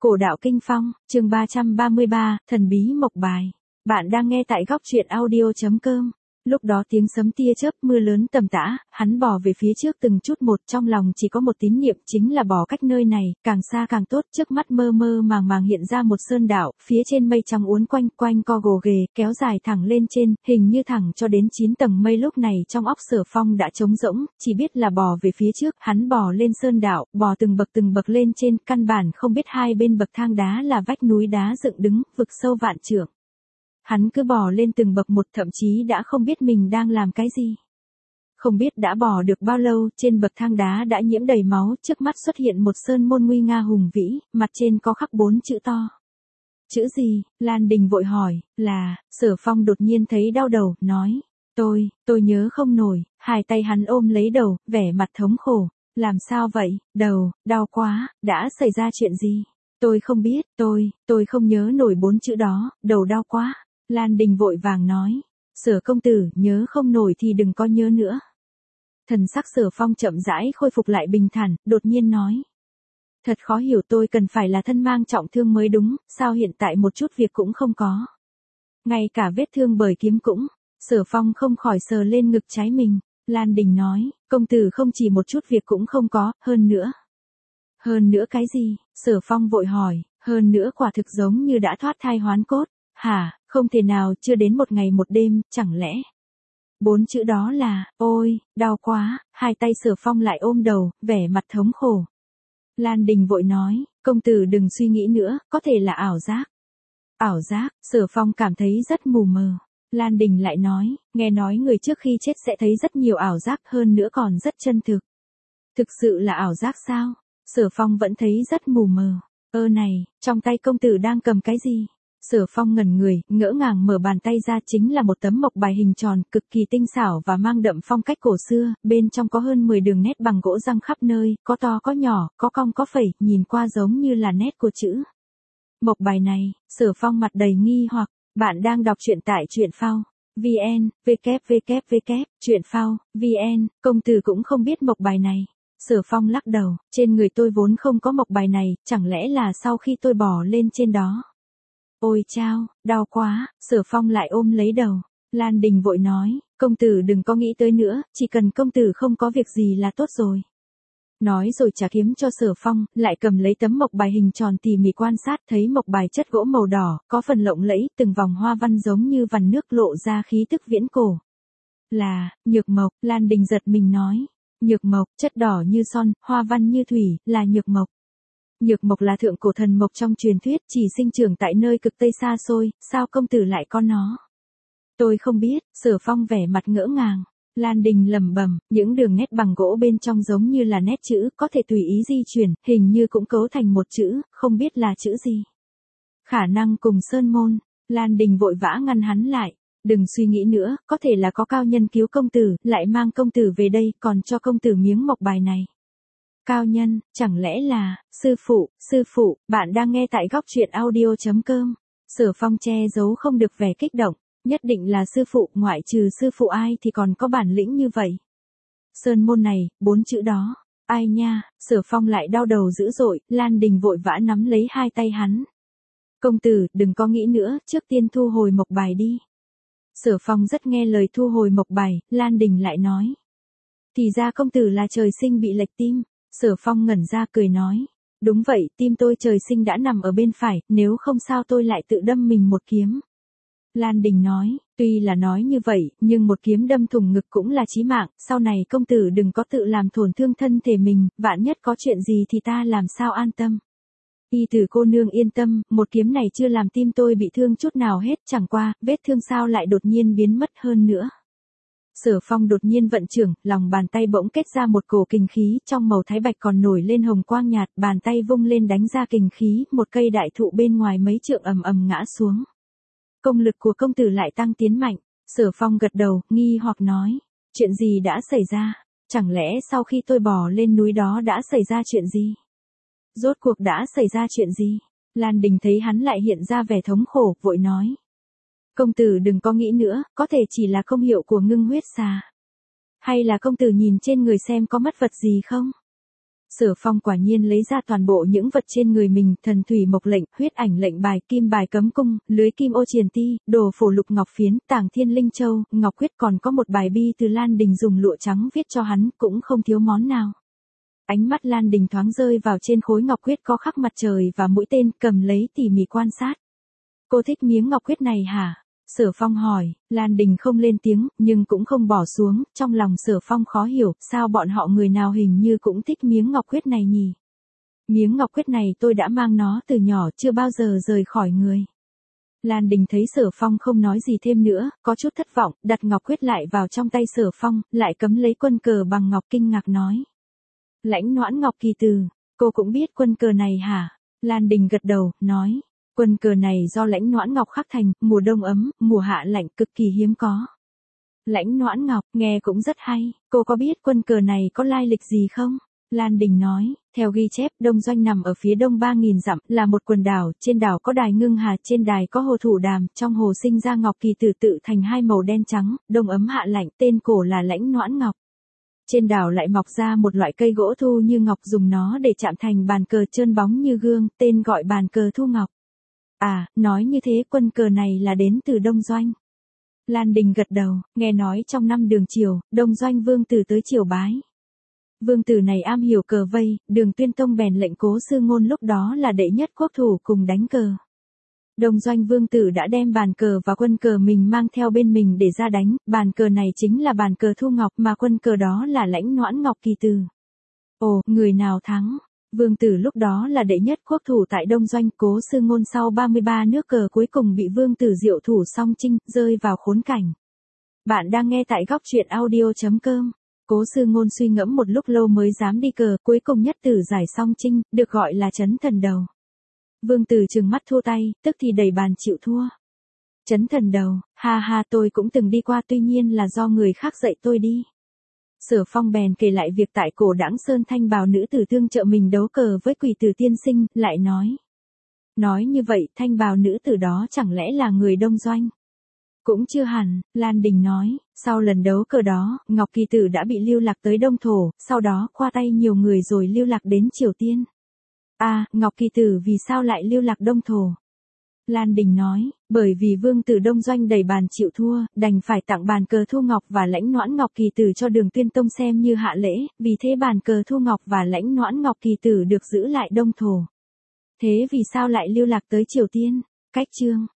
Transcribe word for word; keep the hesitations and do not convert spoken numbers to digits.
Cổ đạo kinh phong, chương ba trăm ba mươi ba, thần bí mộc bài. Bạn đang nghe tại góc truyện audio chấm com. Lúc đó tiếng sấm tia chớp mưa lớn tầm tã, hắn bò về phía trước từng chút một, trong lòng chỉ có một tín niệm, chính là bỏ cách nơi này, càng xa càng tốt. Trước mắt mơ mơ màng màng hiện ra một sơn đảo, phía trên mây trắng uốn quanh quanh co gồ ghề, kéo dài thẳng lên trên, hình như thẳng cho đến chín tầng mây. Lúc này trong óc Sở Phong đã trống rỗng, chỉ biết là bò về phía trước. Hắn bò lên sơn đảo, bò từng bậc từng bậc lên trên, căn bản không biết hai bên bậc thang đá là vách núi đá dựng đứng, vực sâu vạn trượng. Hắn cứ bò lên từng bậc một, thậm chí đã không biết mình đang làm cái gì. Không biết đã bò được bao lâu, trên bậc thang đá đã nhiễm đầy máu, trước mắt xuất hiện một sơn môn nguy nga hùng vĩ, mặt trên có khắc bốn chữ to. Chữ gì? Lan Đình vội hỏi. Là, Sở Phong đột nhiên thấy đau đầu, nói. Tôi, tôi nhớ không nổi. Hai tay hắn ôm lấy đầu, vẻ mặt thống khổ. Làm sao vậy? Đầu, đau quá, đã xảy ra chuyện gì? Tôi không biết, tôi, tôi không nhớ nổi bốn chữ đó, đầu đau quá. Lan Đình vội vàng nói. Sở công tử, nhớ không nổi thì đừng có nhớ nữa. Thần sắc Sở Phong chậm rãi khôi phục lại bình thản, đột nhiên nói. Thật khó hiểu, tôi cần phải là thân mang trọng thương mới đúng, sao hiện tại một chút việc cũng không có. Ngay cả vết thương bởi kiếm cũng. Sở Phong không khỏi sờ lên ngực trái mình. Lan Đình nói, công tử không chỉ một chút việc cũng không có, hơn nữa. Hơn nữa cái gì? Sở Phong vội hỏi, hơn nữa quả thực giống như đã thoát thai hoán cốt. Hả, không thể nào, chưa đến một ngày một đêm, chẳng lẽ? Bốn chữ đó là, ôi, đau quá. Hai tay Sở Phong lại ôm đầu, vẻ mặt thống khổ. Lan Đình vội nói, công tử đừng suy nghĩ nữa, có thể là ảo giác. Ảo giác? Sở Phong cảm thấy rất mù mờ. Lan Đình lại nói, nghe nói người trước khi chết sẽ thấy rất nhiều ảo giác, hơn nữa còn rất chân thực. Thực sự là ảo giác sao? Sở Phong vẫn thấy rất mù mờ. Ơ này, trong tay công tử đang cầm cái gì? Sở Phong ngẩn người, ngỡ ngàng mở bàn tay ra, chính là một tấm mộc bài hình tròn, cực kỳ tinh xảo và mang đậm phong cách cổ xưa, bên trong có hơn mười đường nét bằng gỗ răng khắp nơi, có to có nhỏ, có cong có phẩy, nhìn qua giống như là nét của chữ. Mộc bài này, Sở Phong mặt đầy nghi hoặc. Bạn đang đọc truyện tại truyện phao vn, www, truyện phao vn, công tử cũng không biết mộc bài này. Sở Phong lắc đầu, trên người tôi vốn không có mộc bài này, chẳng lẽ là sau khi tôi bò lên trên đó. Ôi chao, đau quá. Sở Phong lại ôm lấy đầu. Lan Đình vội nói, công tử đừng có nghĩ tới nữa, chỉ cần công tử không có việc gì là tốt rồi. Nói rồi trả kiếm cho Sở Phong, lại cầm lấy tấm mộc bài hình tròn tỉ mỉ quan sát, thấy mộc bài chất gỗ màu đỏ, có phần lộng lẫy, từng vòng hoa văn giống như vằn nước lộ ra khí tức viễn cổ. Là, nhược mộc. Lan Đình giật mình nói. Nhược mộc, chất đỏ như son, hoa văn như thủy, là nhược mộc. Nhược mộc là thượng cổ thần mộc trong truyền thuyết, chỉ sinh trưởng tại nơi cực Tây xa xôi, sao công tử lại có nó? Tôi không biết. Sở Phong vẻ mặt ngỡ ngàng. Lan Đình lẩm bẩm, những đường nét bằng gỗ bên trong giống như là nét chữ, có thể tùy ý di chuyển, hình như cũng cấu thành một chữ, không biết là chữ gì. Khả năng cùng sơn môn. Lan Đình vội vã ngăn hắn lại. Đừng suy nghĩ nữa, có thể là có cao nhân cứu công tử, lại mang công tử về đây, còn cho công tử miếng mộc bài này. Cao nhân, chẳng lẽ là, sư phụ, sư phụ, bạn đang nghe tại góc truyện audio chấm com. Sở Phong che giấu không được vẻ kích động, nhất định là sư phụ, ngoại trừ sư phụ ai thì còn có bản lĩnh như vậy. Sơn môn này, bốn chữ đó, ai nha. Sở Phong lại đau đầu dữ dội, Lan Đình vội vã nắm lấy hai tay hắn. Công tử, đừng có nghĩ nữa, trước tiên thu hồi mộc bài đi. Sở Phong rất nghe lời thu hồi mộc bài, Lan Đình lại nói. Thì ra công tử là trời sinh bị lệch tim. Sở Phong ngẩn ra cười nói. Đúng vậy, tim tôi trời sinh đã nằm ở bên phải, nếu không sao tôi lại tự đâm mình một kiếm. Lan Đình nói, tuy là nói như vậy, nhưng một kiếm đâm thủng ngực cũng là chí mạng, sau này công tử đừng có tự làm tổn thương thân thể mình, vạn nhất có chuyện gì thì ta làm sao an tâm. Y Tử cô nương yên tâm, một kiếm này chưa làm tim tôi bị thương chút nào hết, chẳng qua, vết thương sao lại đột nhiên biến mất hơn nữa. Sở Phong đột nhiên vận trưởng, lòng bàn tay bỗng kết ra một cổ kình khí, trong màu thái bạch còn nổi lên hồng quang nhạt, bàn tay vung lên đánh ra kình khí, một cây đại thụ bên ngoài mấy trượng ầm ầm ngã xuống. Công lực của công tử lại tăng tiến mạnh. Sở Phong gật đầu, nghi hoặc nói, chuyện gì đã xảy ra? Chẳng lẽ sau khi tôi bò lên núi đó đã xảy ra chuyện gì? Rốt cuộc đã xảy ra chuyện gì? Lan Đình thấy hắn lại hiện ra vẻ thống khổ, vội nói. Công tử đừng có nghĩ nữa, có thể chỉ là công hiệu của ngưng huyết xà. Hay là công tử nhìn trên người xem có mất vật gì không? Sở Phong quả nhiên lấy ra toàn bộ những vật trên người mình, thần thủy mộc lệnh, huyết ảnh lệnh bài, kim bài cấm cung, lưới kim ô triền ti, đồ phổ lục ngọc phiến, tàng thiên linh châu, ngọc quyết, còn có một bài bi từ Lan Đình dùng lụa trắng viết cho hắn, cũng không thiếu món nào. Ánh mắt Lan Đình thoáng rơi vào trên khối ngọc quyết có khắc mặt trời và mũi tên, cầm lấy tỉ mỉ quan sát. Cô thích miếng ngọc quyết này hả? Sở Phong hỏi. Lan Đình không lên tiếng, nhưng cũng không bỏ xuống, trong lòng Sở Phong khó hiểu, sao bọn họ người nào hình như cũng thích miếng ngọc quyết này nhỉ? Miếng ngọc quyết này tôi đã mang nó từ nhỏ, chưa bao giờ rời khỏi người. Lan Đình thấy Sở Phong không nói gì thêm nữa, có chút thất vọng, đặt ngọc quyết lại vào trong tay Sở Phong, lại cấm lấy quân cờ bằng ngọc, kinh ngạc nói. Lãnh Noãn Ngọc Kỳ Từ, cô cũng biết quân cờ này hả? Lan Đình gật đầu, nói. Quân cờ này do Lãnh Noãn Ngọc khắc thành, mùa đông ấm, mùa hạ lạnh, cực kỳ hiếm có. Lãnh Noãn Ngọc, nghe cũng rất hay, cô có biết quân cờ này có lai lịch gì không? Lan Đình nói, theo ghi chép, Đông Doanh nằm ở phía đông ba nghìn dặm, là một quần đảo, trên đảo có đài Ngưng Hà, trên đài có hồ Thủ Đàm, trong hồ sinh ra Ngọc Kỳ Tử tự thành hai màu đen trắng, đông ấm hạ lạnh, tên cổ là Lãnh Noãn Ngọc. Trên đảo lại mọc ra một loại cây gỗ thu như ngọc, dùng nó để chạm thành bàn cờ trơn bóng như gương, tên gọi bàn cờ thu ngọc. À, nói như thế quân cờ này là đến từ Đông Doanh. Lan Đình gật đầu, nghe nói trong năm Đường Triều, Đông Doanh vương tử tới triều bái. Vương tử này am hiểu cờ vây, Đường Tuyên Tông bèn lệnh Cố Sư Ngôn lúc đó là đệ nhất quốc thủ cùng đánh cờ. Đông Doanh vương tử đã đem bàn cờ và quân cờ mình mang theo bên mình để ra đánh, bàn cờ này chính là bàn cờ thu ngọc mà quân cờ đó là Lãnh Noãn Ngọc Kỳ Từ. Ồ, người nào thắng? Vương tử lúc đó là đệ nhất quốc thủ tại Đông Doanh, Cố Sư Ngôn sau ba mươi ba nước cờ cuối cùng bị vương tử diệu thủ song chinh, rơi vào khốn cảnh. Bạn đang nghe tại góc truyện audio chấm com. Cố Sư Ngôn suy ngẫm một lúc lâu mới dám đi cờ, cuối cùng nhất tử giải song chinh, được gọi là Chấn Thần Đầu. Vương tử trừng mắt thua tay, tức thì đẩy bàn chịu thua. Chấn Thần Đầu, ha ha, tôi cũng từng đi qua, tuy nhiên là do người khác dạy tôi đi. Sở Phong bèn kể lại việc tại Cổ Đãng Sơn thanh bào nữ tử tương trợ mình đấu cờ với Quỷ Tử tiên sinh, lại nói. Nói như vậy, thanh bào nữ tử đó chẳng lẽ là người Đông Doanh? Cũng chưa hẳn, Lan Đình nói, sau lần đấu cờ đó, Ngọc Kỳ Tử đã bị lưu lạc tới Đông Thổ, sau đó qua tay nhiều người rồi lưu lạc đến Triều Tiên. À, Ngọc Kỳ Tử vì sao lại lưu lạc Đông Thổ? Lan Đình nói, bởi vì vương tử Đông Doanh đầy bàn chịu thua, đành phải tặng bàn cờ thu ngọc và Lãnh Noãn Ngọc Kỳ Tử cho Đường Tuyên Tông xem như hạ lễ, vì thế bàn cờ thu ngọc và Lãnh Noãn Ngọc Kỳ Tử được giữ lại Đông Thổ. Thế vì sao lại lưu lạc tới Triều Tiên? Cách chương